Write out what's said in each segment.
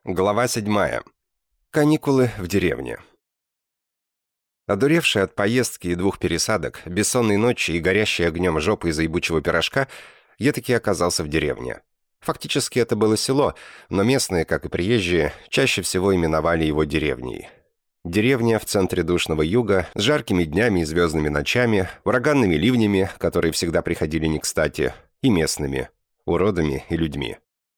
Глава 7. Каникулы в деревне. Одуревший от поездки и 2 пересадок, бессонной ночи и горящей огнем жопы из-за ебучего пирожка, я таки оказался в деревне. Фактически это было село, но местные, как и приезжие, чаще всего именовали его деревней. Деревня в центре душного юга, с жаркими днями и звездными ночами, ураганными ливнями, которые всегда приходили не кстати, и местными, уродами и людьми.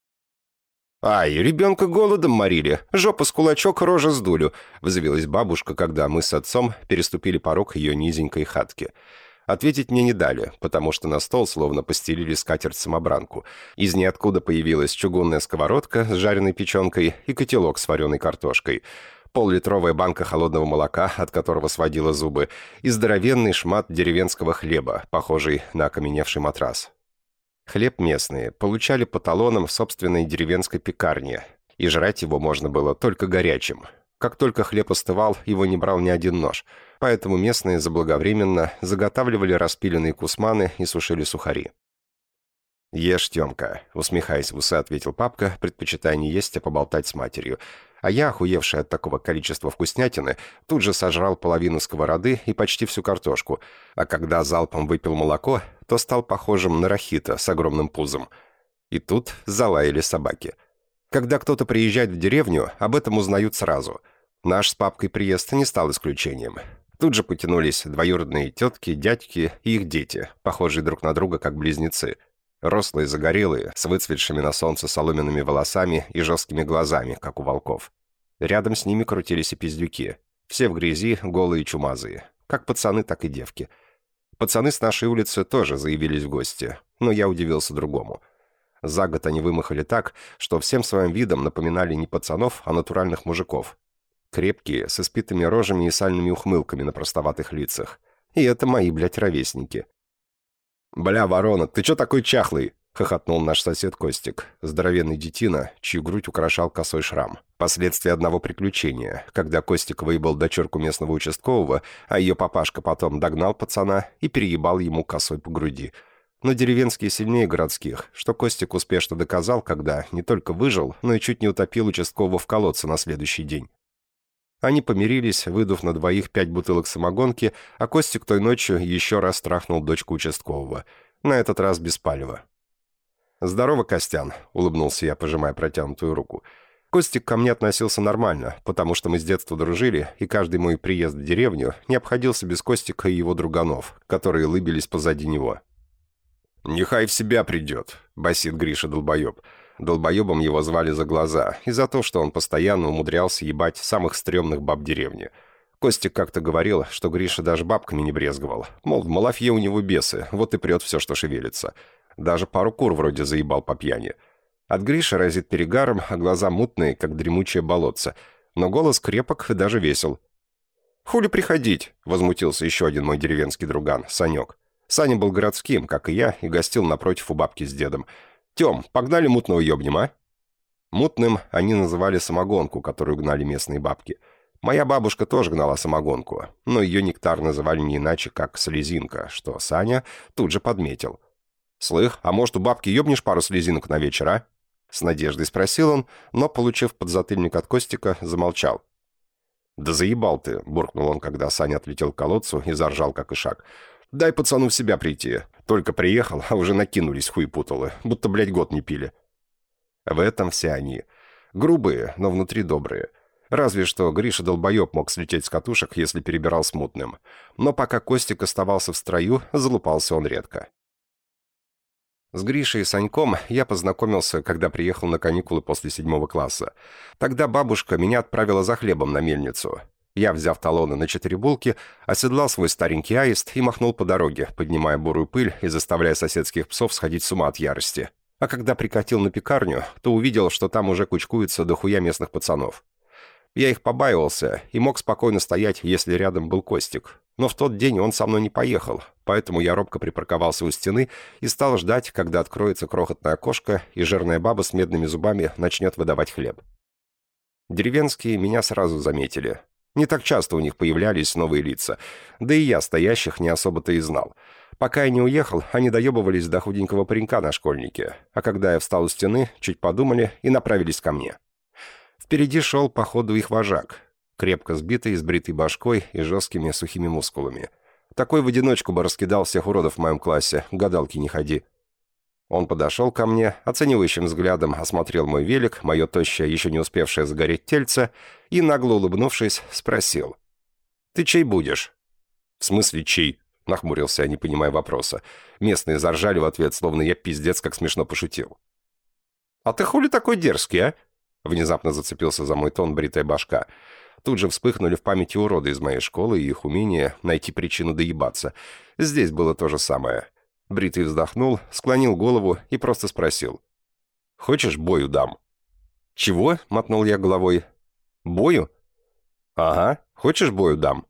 «Ай, ребенка голодом морили! Жопа с кулачок, рожа с дулю!» — взвилась бабушка, когда мы с отцом переступили порог ее низенькой хатки. Ответить мне не дали, потому что на стол словно постелили скатерть-самобранку. Из ниоткуда появилась чугунная сковородка с жареной печенкой и котелок с вареной картошкой, пол-литровая банка холодного молока, от которого сводила зубы, и здоровенный шмат деревенского хлеба, похожий на окаменевший матрас. Хлеб местные получали по талонам в собственной деревенской пекарне, и жрать его можно было только горячим. Как только хлеб остывал, его не брал ни один нож, поэтому местные заблаговременно заготавливали распиленные кусманы и сушили сухари. «Ешь, Тёмка», — усмехаясь в усы, ответил папка, предпочитая не есть, а поболтать с матерью. А я, охуевший от такого количества вкуснятины, тут же сожрал половину сковороды и почти всю картошку, а когда залпом выпил молоко, то стал похожим на рахита с огромным пузом. И тут залаяли собаки. Когда кто-то приезжает в деревню, об этом узнают сразу. Наш с папкой приезд не стал исключением. Тут же потянулись двоюродные тетки, дядьки и их дети, похожие друг на друга как близнецы. Рослые, загорелые, с выцветшими на солнце соломенными волосами и жесткими глазами, как у волков. Рядом с ними крутились и пиздюки. Все в грязи, голые и чумазые. Как пацаны, так и девки. Пацаны с нашей улицы тоже заявились в гости, но я удивился другому. За год они вымахали так, что всем своим видом напоминали не пацанов, а натуральных мужиков. Крепкие, с испитыми рожами и сальными ухмылками на простоватых лицах. И это мои, блядь, ровесники. «Бля, ворона, ты чё такой чахлый?» — хохотнул наш сосед Костик, здоровенный детина, чью грудь украшал косой шрам. Последствия одного приключения, когда Костик выебал дочерку местного участкового, а ее папашка потом догнал пацана и переебал ему косой по груди. Но деревенские сильнее городских, что Костик успешно доказал, когда не только выжил, но и чуть не утопил участкового в колодце на следующий день. Они помирились, выдув на двоих 5 бутылок самогонки, а Костик той ночью еще раз трахнул дочку участкового. На этот раз без палева. «Здорово, Костян», — улыбнулся я, пожимая протянутую руку. Костик ко мне относился нормально, потому что мы с детства дружили, и каждый мой приезд в деревню не обходился без Костика и его друганов, которые лыбились позади него. «Нехай в себя придет», — басит Гриша долбоеб. Долбоебом его звали за глаза, и за то, что он постоянно умудрялся ебать самых стрёмных баб деревни. Костик как-то говорил, что Гриша даже бабками не брезговал. Мол, в Малафье у него бесы, вот и прет все, что шевелится. Даже пару кур вроде заебал по пьяни. От Гриши разит перегаром, а глаза мутные, как дремучее болотце. Но голос крепок и даже весел. «Хули приходить?» — возмутился еще один мой деревенский друган, Санек. Саня был городским, как и я, и гостил напротив у бабки с дедом. «Тем, погнали мутного ёбнем, а?» Мутным они называли самогонку, которую гнали местные бабки. Моя бабушка тоже гнала самогонку, но ее нектар называли не иначе, как слезинка, что Саня тут же подметил. «Слых, а может, у бабки ёбнешь пару слезинок на вечер, а?» С надеждой спросил он, но, получив подзатыльник от Костика, замолчал. «Да заебал ты», — буркнул он, когда Саня отлетел к колодцу и заржал, как ишак. «Дай пацану в себя прийти. Только приехал, а уже накинулись хуепуталы, будто, блядь, год не пили». В этом все они. Грубые, но внутри добрые. Разве что Гриша долбоеб мог слететь с катушек, если перебирал с мутным. Но пока Костик оставался в строю, залупался он редко. С Гришей и Саньком я познакомился, когда приехал на каникулы после 7 класса. Тогда бабушка меня отправила за хлебом на мельницу. Я, взяв талоны на 4 булки, оседлал свой старенький аист и махнул по дороге, поднимая бурую пыль и заставляя соседских псов сходить с ума от ярости. А когда прикатил на пекарню, то увидел, что там уже кучкуется дохуя местных пацанов. Я их побаивался и мог спокойно стоять, если рядом был Костик. Но в тот день он со мной не поехал, поэтому я робко припарковался у стены и стал ждать, когда откроется крохотное окошко и жирная баба с медными зубами начнет выдавать хлеб. Деревенские меня сразу заметили. Не так часто у них появлялись новые лица, да и я стоящих не особо-то и знал. Пока я не уехал, они доебывались до худенького паренька на школьнике, а когда я встал у стены, чуть подумали и направились ко мне. Впереди шел, походу, их вожак, крепко сбитый, с бритой башкой и жесткими сухими мускулами. Такой в одиночку бы раскидал всех уродов в моем классе, гадалки не ходи. Он подошел ко мне, оценивающим взглядом осмотрел мой велик, мое тощее, еще не успевшее загореть тельце, и, нагло улыбнувшись, спросил: «Ты чей будешь?» «В смысле чей?» — нахмурился я, не понимая вопроса. Местные заржали в ответ, словно я пиздец как смешно пошутил. «А ты хули такой дерзкий, а?» Внезапно зацепился за мой тон бритая башка. Тут же вспыхнули в памяти уроды из моей школы и их умение найти причину доебаться. Здесь было то же самое. Бритый вздохнул, склонил голову и просто спросил: «Хочешь, бою дам?» «Чего?» — мотнул я головой. «Бою?» «Ага. Хочешь, бою дам?»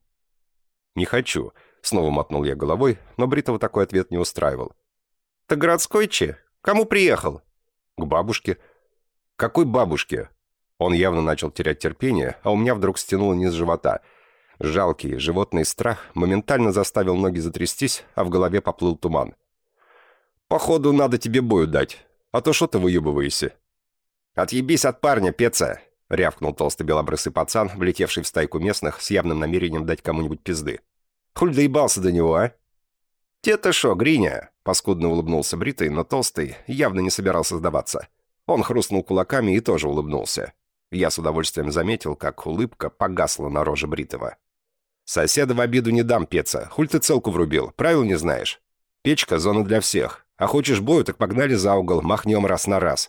«Не хочу», — снова мотнул я головой, но Бритого такой ответ не устраивал. «Ты городской че? Кому приехал?» «К бабушке». «Какой бабушке?» Он явно начал терять терпение, а у меня вдруг стянуло низ живота. Жалкий животный страх моментально заставил ноги затрястись, а в голове поплыл туман. «Походу, надо тебе бою дать, а то что ты выебываешься?» «Отъебись от парня, пеца!» — рявкнул толстый белобрысый пацан, влетевший в стайку местных с явным намерением дать кому-нибудь пизды. «Хуль доебался до него, а?» «Те-то шо, Гриня?» — паскудно улыбнулся Бритый, но толстый явно не собирался сдаваться. Он хрустнул кулаками и тоже улыбнулся. Я с удовольствием заметил, как улыбка погасла на роже Бритого. «Соседа в обиду не дам, пеца. Хуль ты целку врубил, правил не знаешь? Печка — зона для всех. А хочешь бою, так погнали за угол, махнем раз на раз».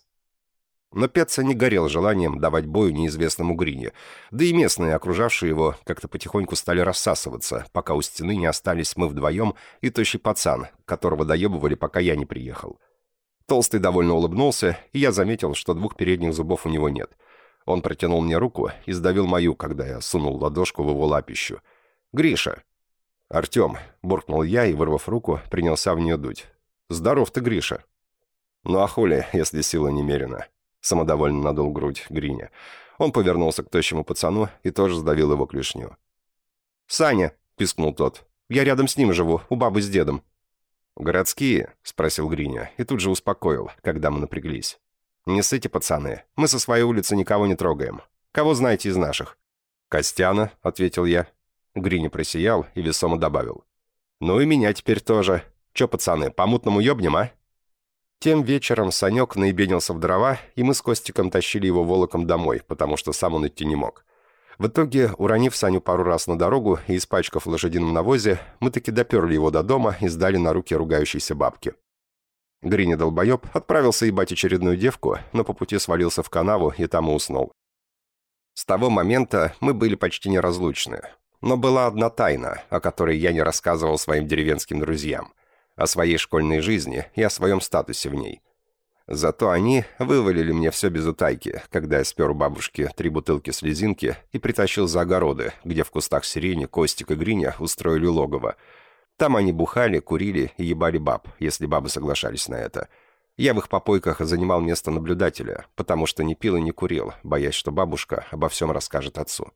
Но Пеца не горел желанием давать бою неизвестному Грине, да и местные, окружавшие его, как-то потихоньку стали рассасываться, пока у стены не остались мы вдвоем и тощий пацан, которого доебывали, пока я не приехал. Толстый довольно улыбнулся, и я заметил, что двух передних зубов у него нет. Он протянул мне руку и сдавил мою, когда я сунул ладошку в его лапищу. «Гриша!» «Артем!» — буркнул я и, вырвав руку, принялся в нее дуть. «Здоров ты, Гриша!» «Ну а хули, если сила немерена?» Самодовольно надул грудь Гриня. Он повернулся к тощему пацану и тоже сдавил его клешню. «Саня!» — пискнул тот. «Я рядом с ним живу, у бабы с дедом». «Городские?» — спросил Гриня и тут же успокоил, когда мы напряглись. «Не ссыте, пацаны, мы со своей улицы никого не трогаем. Кого знаете из наших?» «Костяна», — ответил я. Гриня просиял и весомо добавил. «Ну и меня теперь тоже. Че, пацаны, по-мутному ёбнем, а?» Тем вечером Санек наебенился в дрова, и мы с Костиком тащили его волоком домой, потому что сам он идти не мог. В итоге, уронив Саню пару раз на дорогу и испачкав в лошадином навозе, мы таки доперли его до дома и сдали на руки ругающейся бабки. Гриня долбоеб отправился ебать очередную девку, но по пути свалился в канаву и там и уснул. С того момента мы были почти неразлучны. Но была одна тайна, о которой я не рассказывал своим деревенским друзьям. О своей школьной жизни и о своем статусе в ней. Зато они вывалили мне все без утайки, когда я спер у бабушки 3 бутылки слезинки и притащил за огороды, где в кустах сирени Костик и Гриня устроили логово. Там они бухали, курили и ебали баб, если бабы соглашались на это. Я в их попойках занимал место наблюдателя, потому что не пил и не курил, боясь, что бабушка обо всем расскажет отцу.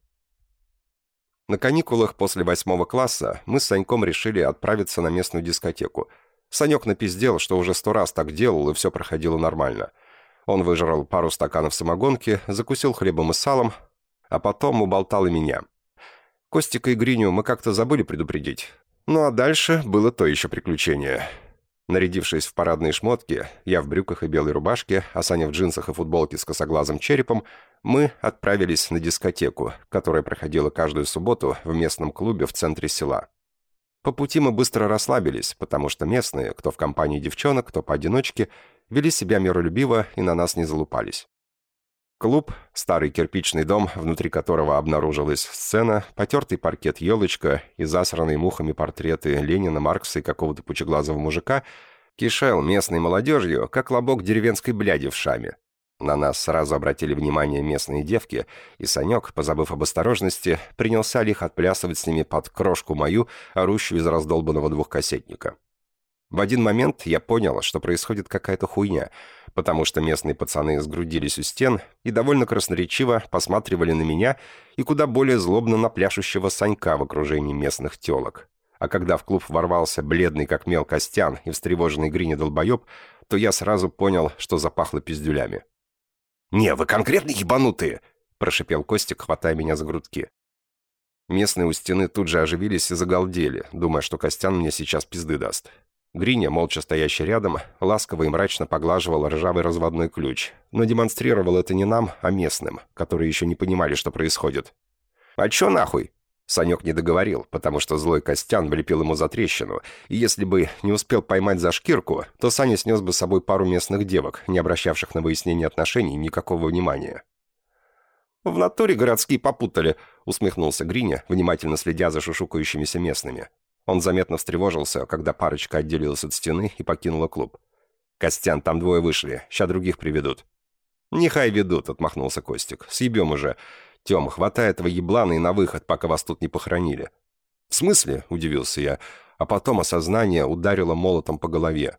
На каникулах после 8 класса мы с Саньком решили отправиться на местную дискотеку. Санек напиздел, что уже 100 раз так делал, и все проходило нормально. Он выжрал пару стаканов самогонки, закусил хлебом и салом, а потом уболтал и меня. Костика и Гриню мы как-то забыли предупредить. Ну а дальше было то еще приключение. Нарядившись в парадные шмотки, я в брюках и белой рубашке, а Саня в джинсах и футболке с косоглазым черепом, мы отправились на дискотеку, которая проходила каждую субботу в местном клубе в центре села. По пути мы быстро расслабились, потому что местные, кто в компании девчонок, кто поодиночке, вели себя миролюбиво и на нас не залупались. Клуб, старый кирпичный дом, внутри которого обнаружилась сцена, потертый паркет елочка и засранные мухами портреты Ленина, Маркса и какого-то пучеглазого мужика, кишел местной молодежью, как лобок деревенской бляди в шаме. На нас сразу обратили внимание местные девки, и Санек, позабыв об осторожности, принялся лихо отплясывать с ними под крошку мою, орущую из раздолбанного двухкассетника. В один момент я понял, что происходит какая-то хуйня, потому что местные пацаны сгрудились у стен и довольно красноречиво посматривали на меня и куда более злобно на пляшущего Санька в окружении местных телок. А когда в клуб ворвался бледный как мел Костян и встревоженный Гриня долбоеб, то я сразу понял, что запахло пиздюлями. «Не, вы конкретно ебанутые!» прошипел Костик, хватая меня за грудки. Местные у стены тут же оживились и загалдели, думая, что Костян мне сейчас пизды даст. Гриня, молча стоящий рядом, ласково и мрачно поглаживал ржавый разводной ключ, но демонстрировал это не нам, а местным, которые еще не понимали, что происходит. «А чё нахуй?» Санек не договорил, потому что злой Костян влепил ему за трещину, и если бы не успел поймать за шкирку, то Саня снес бы с собой пару местных девок, не обращавших на выяснение отношений никакого внимания. «В натуре городские попутали», — усмехнулся Гриня, внимательно следя за шушукающимися местными. Он заметно встревожился, когда парочка отделилась от стены и покинула клуб. «Костян, там двое вышли, ща других приведут». «Нехай ведут», — отмахнулся Костик. «Съебем уже. Тём, хватай этого еблана и на выход, пока вас тут не похоронили». «В смысле?» — удивился я, а потом осознание ударило молотом по голове.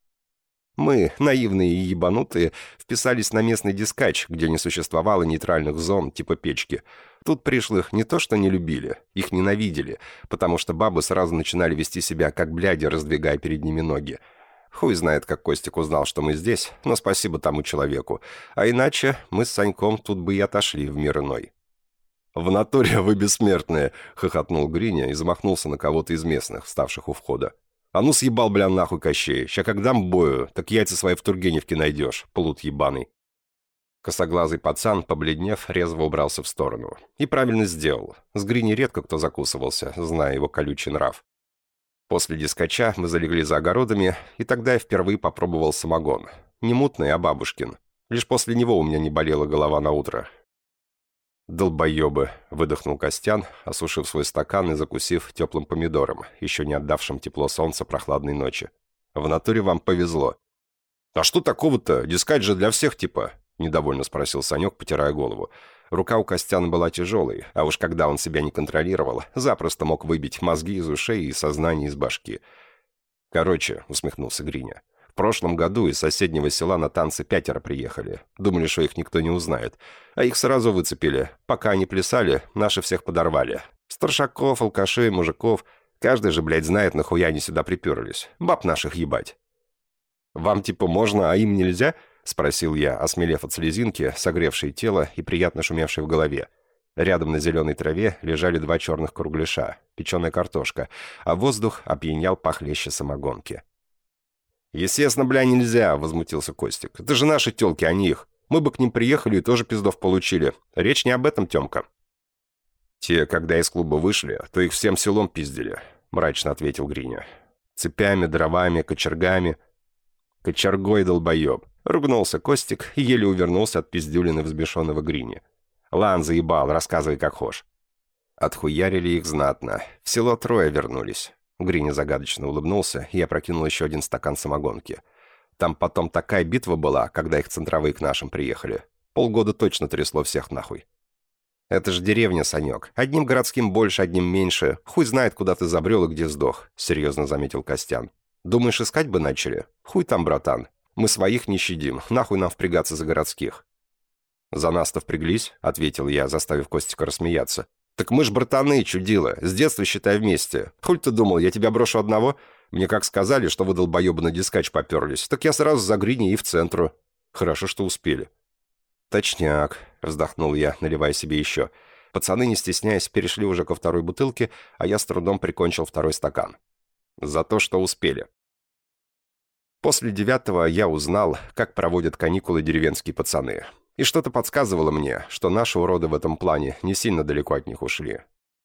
Мы, наивные и ебанутые, вписались на местный дискач, где не существовало нейтральных зон типа печки. Тут пришлых не то что не любили, их ненавидели, потому что бабы сразу начинали вести себя как бляди, раздвигая перед ними ноги. Хуй знает, как Костик узнал, что мы здесь, но спасибо тому человеку. А иначе мы с Саньком тут бы и отошли в мир иной. «В натуре вы бессмертные!» — хохотнул Гриня и замахнулся на кого-то из местных, вставших у входа. «А ну съебал, бля, нахуй, Кощей! Ща как дам бою, так яйца свои в Тургеневке найдешь, плут ебаный!» Косоглазый пацан, побледнев, резво убрался в сторону. И правильно сделал. С Грини редко кто закусывался, зная его колючий нрав. После дискача мы залегли за огородами, и тогда я впервые попробовал самогон. Не мутный, а бабушкин. Лишь после него у меня не болела голова на утро. «Долбоебы!» — выдохнул Костян, осушив свой стакан и закусив теплым помидором, еще не отдавшим тепло солнца прохладной ночи. «В натуре вам повезло». «А что такого-то? Дискать же для всех типа?» — недовольно спросил Санек, потирая голову. Рука у Костяна была тяжелой, а уж когда он себя не контролировал, запросто мог выбить мозги из ушей и сознание из башки. «Короче», — усмехнулся Гриня, — «в прошлом году из соседнего села на танцы 5 приехали. Думали, что их никто не узнает. А их сразу выцепили. Пока они плясали, наши всех подорвали. Старшаков, алкашей, мужиков. Каждый же, блядь, знает, нахуя они сюда приперлись. Баб наших ебать». «Вам типа можно, а им нельзя?» — спросил я, осмелев от слезинки, согревшей тело и приятно шумевшей в голове. Рядом на зеленой траве лежали 2 черных кругляша, печеная картошка, а воздух опьянял похлеще самогонки. «Естественно, бля, нельзя», — возмутился Костик. «Это же наши тёлки, а не их. Мы бы к ним приехали и тоже пиздов получили. Речь не об этом, Тёмка». «Те, когда из клуба вышли, то их всем селом пиздили», — мрачно ответил Гриня. «Цепями, дровами, кочергами». «Кочергой, долбоеб», — ругнулся Костик и еле увернулся от пиздюлины взбешенного Грини. «Лан, заебал, рассказывай как хошь». Отхуярили их знатно. В село 3 вернулись. Гриня загадочно улыбнулся и опрокинул еще 1 стакан самогонки. Там потом такая битва была, когда их центровые к нашим приехали. Полгода точно трясло всех нахуй. «Это же деревня, Санек. Одним городским больше, одним меньше. Хуй знает, куда ты забрел и где сдох», — серьезно заметил Костян. «Думаешь, искать бы начали? Хуй там, братан. Мы своих не щадим. Нахуй нам впрягаться за городских». «За нас-то впряглись», — ответил я, заставив Костика рассмеяться. «Так мы ж братаны, чудило. С детства, считай, вместе. Хуль ты думал, я тебя брошу одного? Мне как сказали, что вы, долбоебы, на дискач поперлись, так я сразу за Грини и в центру. Хорошо, что успели». «Точняк», — вздохнул я, наливая себе еще. Пацаны, не стесняясь, перешли уже ко 2 бутылке, а я с трудом прикончил 2 стакан. За то, что успели. После 9 я узнал, как проводят каникулы деревенские пацаны. И что-то подсказывало мне, что наши уроды в этом плане не сильно далеко от них ушли.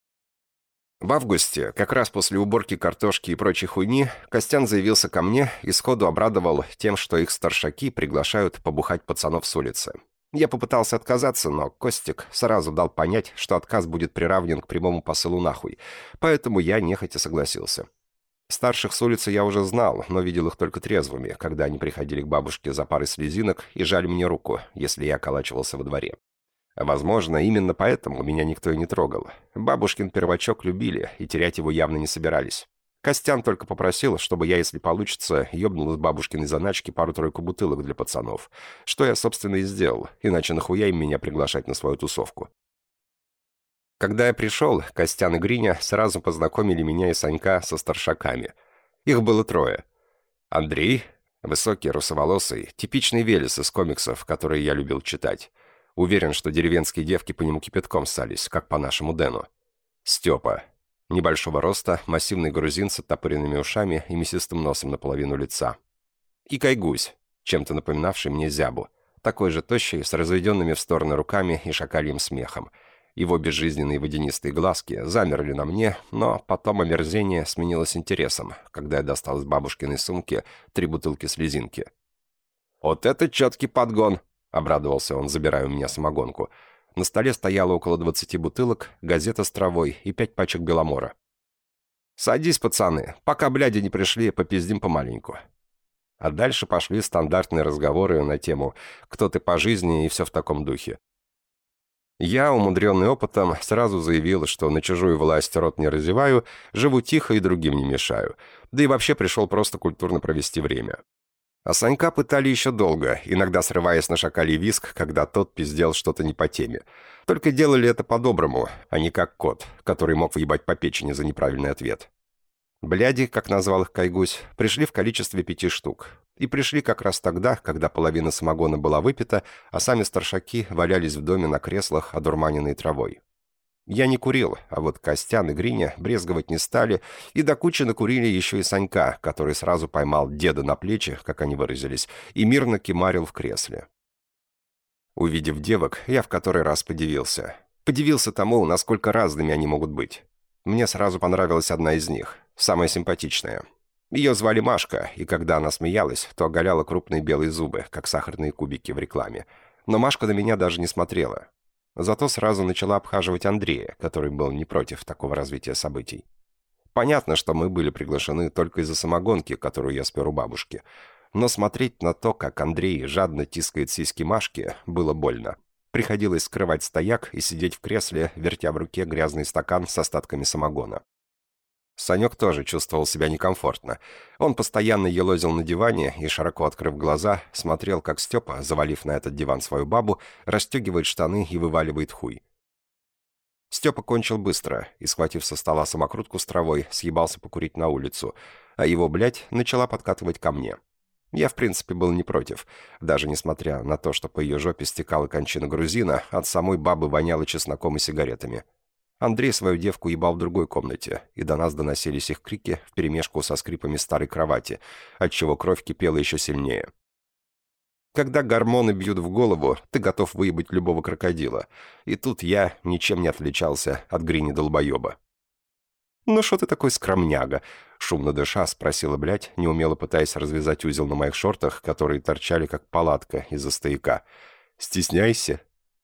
В августе, как раз после уборки картошки и прочей хуйни, Костян заявился ко мне и сходу обрадовал тем, что их старшаки приглашают побухать пацанов с улицы. Я попытался отказаться, но Костик сразу дал понять, что отказ будет приравнен к прямому посылу нахуй, поэтому я нехотя согласился. Старших с улицы я уже знал, но видел их только трезвыми, когда они приходили к бабушке за парой слезинок и жали мне руку, если я околачивался во дворе. Возможно, именно поэтому меня никто и не трогал. Бабушкин первачок любили, и терять его явно не собирались. Костян только попросил, чтобы я, если получится, ёбнул из бабушкиной заначки 2-3 бутылок для пацанов, что я, собственно, и сделал, иначе нахуя им меня приглашать на свою тусовку. Когда я пришел, Костян и Гриня сразу познакомили меня и Санька со старшаками. Их было 3. Андрей, высокий, русоволосый, типичный Велес из комиксов, которые я любил читать. Уверен, что деревенские девки по нему кипятком ссались, как по нашему Дэну. Степа. Небольшого роста, массивный грузин с оттопыренными ушами и мясистым носом наполовину лица. И Кайгусь, чем-то напоминавший мне Зябу. Такой же тощий, с разведенными в стороны руками и шакальем смехом. Его безжизненные водянистые глазки замерли на мне, но потом омерзение сменилось интересом, когда я достал из бабушкиной сумки 3 бутылки слезинки. «Вот это четкий подгон!» — обрадовался он, забирая у меня самогонку. На столе стояло около 20 бутылок, газета с травой и 5 пачек беломора. «Садись, пацаны, пока бляди не пришли, попиздим помаленьку». А дальше пошли стандартные разговоры на тему «Кто ты по жизни?» и все в таком духе. Я, умудренный опытом, сразу заявил, что на чужую власть рот не разеваю, живу тихо и другим не мешаю, да и вообще пришел просто культурно провести время. А Санька пытали еще долго, иногда срываясь на шакалий визг, когда тот пиздел что-то не по теме. Только делали это по-доброму, а не как кот, который мог въебать по печени за неправильный ответ. Бляди, как назвал их Кайгусь, пришли в количестве 5 штук. И пришли как раз тогда, когда половина самогона была выпита, а сами старшаки валялись в доме на креслах, одурманенные травой. Я не курил, а вот Костян и Гриня брезговать не стали, и до кучи накурили еще и Санька, который сразу поймал деда на плечи, как они выразились, и мирно кимарил в кресле. Увидев девок, я в который раз подивился. Подивился тому, насколько разными они могут быть. Мне сразу понравилась одна из них, самая симпатичная. Ее звали Машка, и когда она смеялась, то оголяла крупные белые зубы, как сахарные кубики в рекламе. Но Машка на меня даже не смотрела. Зато сразу начала обхаживать Андрея, который был не против такого развития событий. Понятно, что мы были приглашены только из-за самогонки, которую я спер у бабушки. Но смотреть на то, как Андрей жадно тискает сиськи Машки, было больно. Приходилось скрывать стояк и сидеть в кресле, вертя в руке грязный стакан с остатками самогона. Санек тоже чувствовал себя некомфортно. Он постоянно елозил на диване и, широко открыв глаза, смотрел, как Степа, завалив на этот диван свою бабу, расстегивает штаны и вываливает хуй. Степа кончил быстро и, схватив со стола самокрутку с травой, съебался покурить на улицу, а его, блядь, начала подкатывать ко мне. Я, в принципе, был не против. Даже несмотря на то, что по ее жопе стекала кончина грузина, от самой бабы воняло чесноком и сигаретами. Андрей свою девку ебал в другой комнате, и до нас доносились их крики вперемешку со скрипами старой кровати, отчего кровь кипела еще сильнее. Когда гормоны бьют в голову, ты готов выебать любого крокодила, и тут я ничем не отличался от Грини-долбоеба. «Ну что ты такой скромняга?» — шумно дыша спросила, блядь, неумело пытаясь развязать узел на моих шортах, которые торчали как палатка из-за стояка. «Стесняйся?»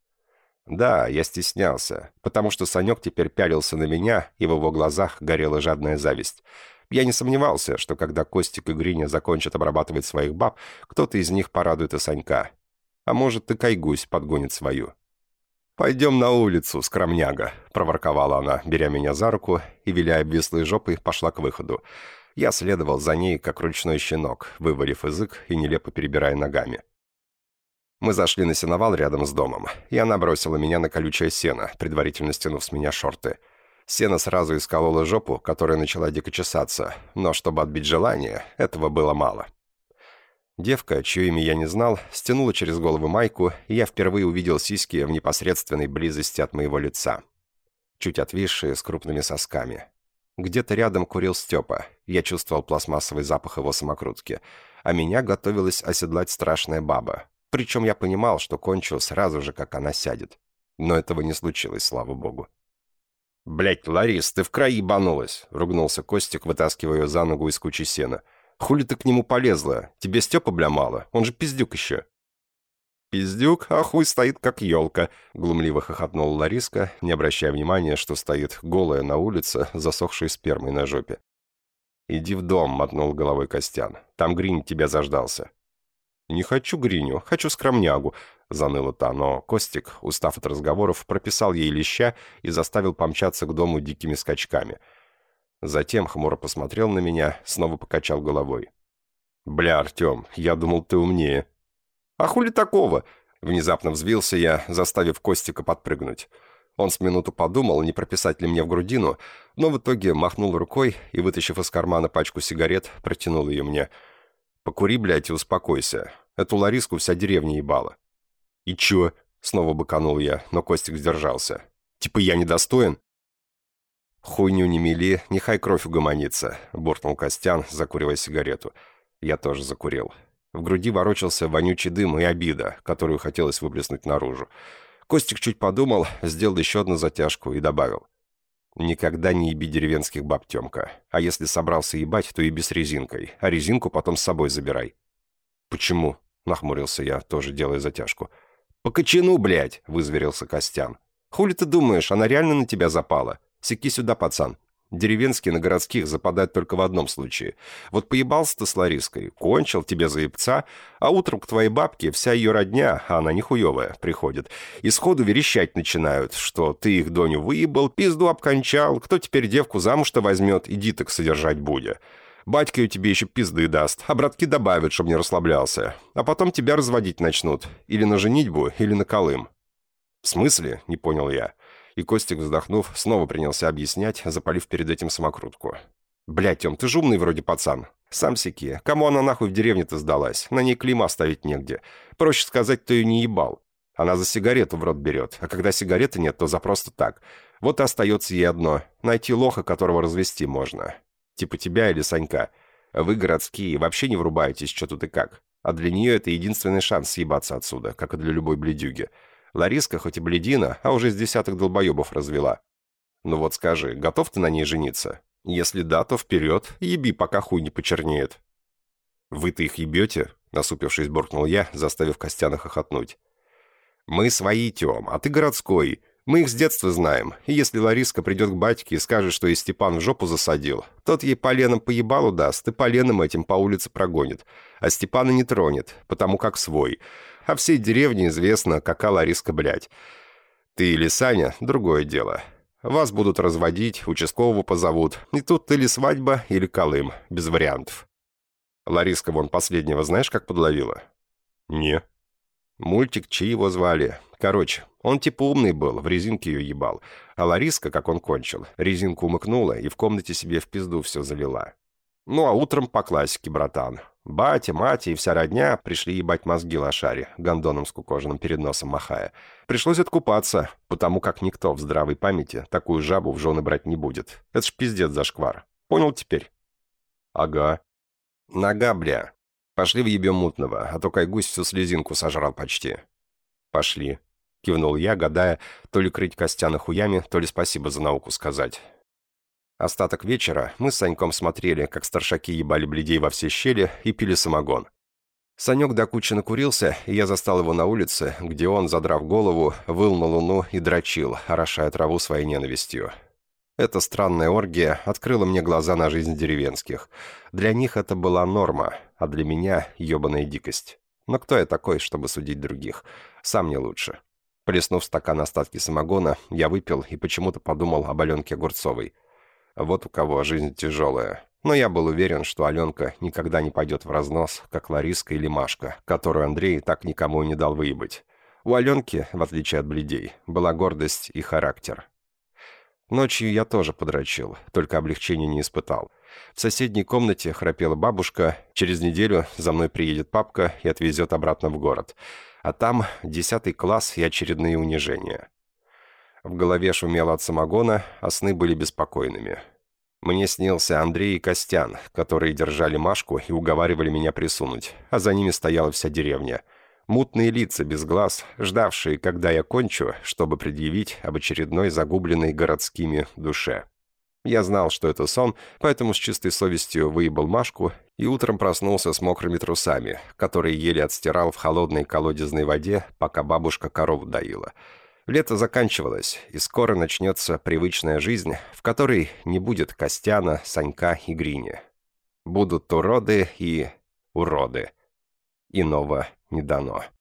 Да, я стеснялся, потому что Санек теперь пялился на меня, и в его глазах горела жадная зависть. Я не сомневался, что когда Костик и Гриня закончат обрабатывать своих баб, кто-то из них порадует и Санька. А может, и Кайгусь подгонит свою. «Пойдем на улицу, скромняга», — проворковала она, беря меня за руку и, виляя обвислой жопой, пошла к выходу. Я следовал за ней, как ручной щенок, вывалив язык и нелепо перебирая ногами. Мы зашли на сеновал рядом с домом, и она бросила меня на колючее сено, предварительно стянув с меня шорты. Сено сразу искололо жопу, которая начала дико чесаться, но чтобы отбить желание, этого было мало. Девка, чье имя я не знал, стянула через голову майку, и я впервые увидел сиськи в непосредственной близости от моего лица. Чуть отвисшие, с крупными сосками. Где-то рядом курил Степа, я чувствовал пластмассовый запах его самокрутки, а меня готовилась оседлать страшная баба. Причем я понимал, что кончу сразу же, как она сядет. Но этого не случилось, слава богу. «Блядь, Ларис, ты в край ебанулась!» — ругнулся Костик, вытаскивая ее за ногу из кучи сена. «Хули ты к нему полезла? Тебе Степа, бля, мало? Он же пиздюк еще!» «Пиздюк, а хуй стоит, как елка!» — глумливо хохотнула Лариска, не обращая внимания, что стоит голая на улице, засохшей спермой на жопе. «Иди в дом», — мотнул головой Костян. «Там Гринь тебя заждался». «Не хочу Гриню, хочу скромнягу», — заныла та, но Костик, устав от разговоров, прописал ей леща и заставил помчаться к дому дикими скачками. Затем хмуро посмотрел на меня, снова покачал головой. «Бля, Артем, я думал, ты умнее». «А хули такого?» — внезапно взвился я, заставив Костика подпрыгнуть. Он с минуту подумал, не прописать ли мне в грудину, но в итоге махнул рукой и, вытащив из кармана пачку сигарет, протянул ее мне. «Покури, блядь, и успокойся. Эту Лариску вся деревня ебала». «И чё?» — Снова быканул я, но Костик сдержался. «Типа я недостоин?» «Хуйню не мели, нехай кровь угомонится», — буркнул Костян, закуривая сигарету. Я тоже закурил. В груди ворочался вонючий дым и обида, которую хотелось выплеснуть наружу. Костик чуть подумал, сделал еще одну затяжку и добавил. «Никогда не еби деревенских баб, Темка. А если собрался ебать, то еби с резинкой, а резинку потом с собой забирай». «Почему?» — нахмурился я, тоже делая затяжку. «По кочану, блядь!» — вызверился Костян. «Хули ты думаешь, она реально на тебя запала? Секи сюда, пацан. Деревенские на городских западают только в одном случае. Вот поебался ты с Лариской, кончил тебе за ебца, а утром к твоей бабке вся ее родня, а она нихуевая, приходит, и сходу верещать начинают, что ты их Доню выебал, пизду обкончал, кто теперь девку замуж-то возьмет, иди так содержать будя. Батька ее тебе еще пизды даст, а братки добавят, чтобы не расслаблялся. А потом тебя разводить начнут, или на женитьбу, или на Колым». «В смысле?» — не понял я. И Костик, вздохнув, снова принялся объяснять, запалив перед этим самокрутку. «Блядь, Тём, ты же умный вроде пацан. Сам секи. Кому она нахуй в деревне-то сдалась? На ней клейма ставить негде. Проще сказать, кто ее не ебал. Она за сигарету в рот берет, а когда сигареты нет, то за просто так. Вот и остается ей одно — найти лоха, которого развести можно. Типа тебя или Санька. Вы, городские, вообще не врубаетесь, что тут и как. А для нее это единственный шанс съебаться отсюда, как и для любой бледюги. Лариска хоть и бледина, а уже с десяток долбоебов развела. Ну вот скажи, готов ты на ней жениться? Если да, то вперед, еби, пока хуй не почернеет». «Вы-то их ебете?» — насупившись, буркнул я, заставив Костяна хохотнуть. «Мы свои, Тём, а ты городской. Мы их с детства знаем, и если Лариска придет к батьке и скажет, что и Степан в жопу засадил, тот ей поленом по ебалу даст и поленом этим по улице прогонит, а Степана не тронет, потому как свой. А всей деревне известно, какая Лариска, блядь. Ты или Саня — другое дело. Вас будут разводить, участкового позовут, и тут или свадьба, или Колым, без вариантов. Лариска вон последнего знаешь, как подловила?» «Не». «Мультик, чьи его звали? Короче, он типа умный был, в резинке ее ебал. А Лариска, как он кончил, резинку умыкнула и в комнате себе в пизду все залила. Ну а утром по классике, братан. Батя, мать и вся родня пришли ебать мозги лошаре, гондоном скукоженным перед носом махая. Пришлось откупаться, потому как никто в здравой памяти такую жабу в жены брать не будет. Это ж пиздец зашквар. Понял теперь?» «Ага». «Нога, бля. Пошли в ебе мутного, а то Кайгусь всю слезинку сожрал почти». «Пошли», — кивнул я, гадая, то ли крыть Костяна хуями, то ли спасибо за науку сказать. Остаток вечера мы с Саньком смотрели, как старшаки ебали бледей во все щели и пили самогон. Санек до кучи накурился, и я застал его на улице, где он, задрав голову, выл на луну и дрочил, орошая траву своей ненавистью. Эта странная оргия открыла мне глаза на жизнь деревенских. Для них это была норма, а для меня — ебаная дикость. Но кто я такой, чтобы судить других? Сам не лучше. Плеснув стакан остатки самогона, я выпил и почему-то подумал об Аленке Огурцовой. Вот у кого жизнь тяжелая. Но я был уверен, что Аленка никогда не пойдет в разнос, как Лариска или Машка, которую Андрей так никому и не дал выебать. У Аленки, в отличие от бледей, была гордость и характер. Ночью я тоже подрочил, только облегчения не испытал. В соседней комнате храпела бабушка, через неделю за мной приедет папка и отвезет обратно в город. А там 10 класс и очередные унижения. В голове шумело от самогона, а сны были беспокойными. Мне снился Андрей и Костян, которые держали Машку и уговаривали меня присунуть, а за ними стояла вся деревня. Мутные лица без глаз, ждавшие, когда я кончу, чтобы предъявить об очередной загубленной городскими душе. Я знал, что это сон, поэтому с чистой совестью выебал Машку и утром проснулся с мокрыми трусами, которые еле отстирал в холодной колодезной воде, пока бабушка корову доила. Лето заканчивалось, и скоро начнется привычная жизнь, в которой не будет Костяна, Санька и Грини. Будут уроды и уроды. Иного не дано.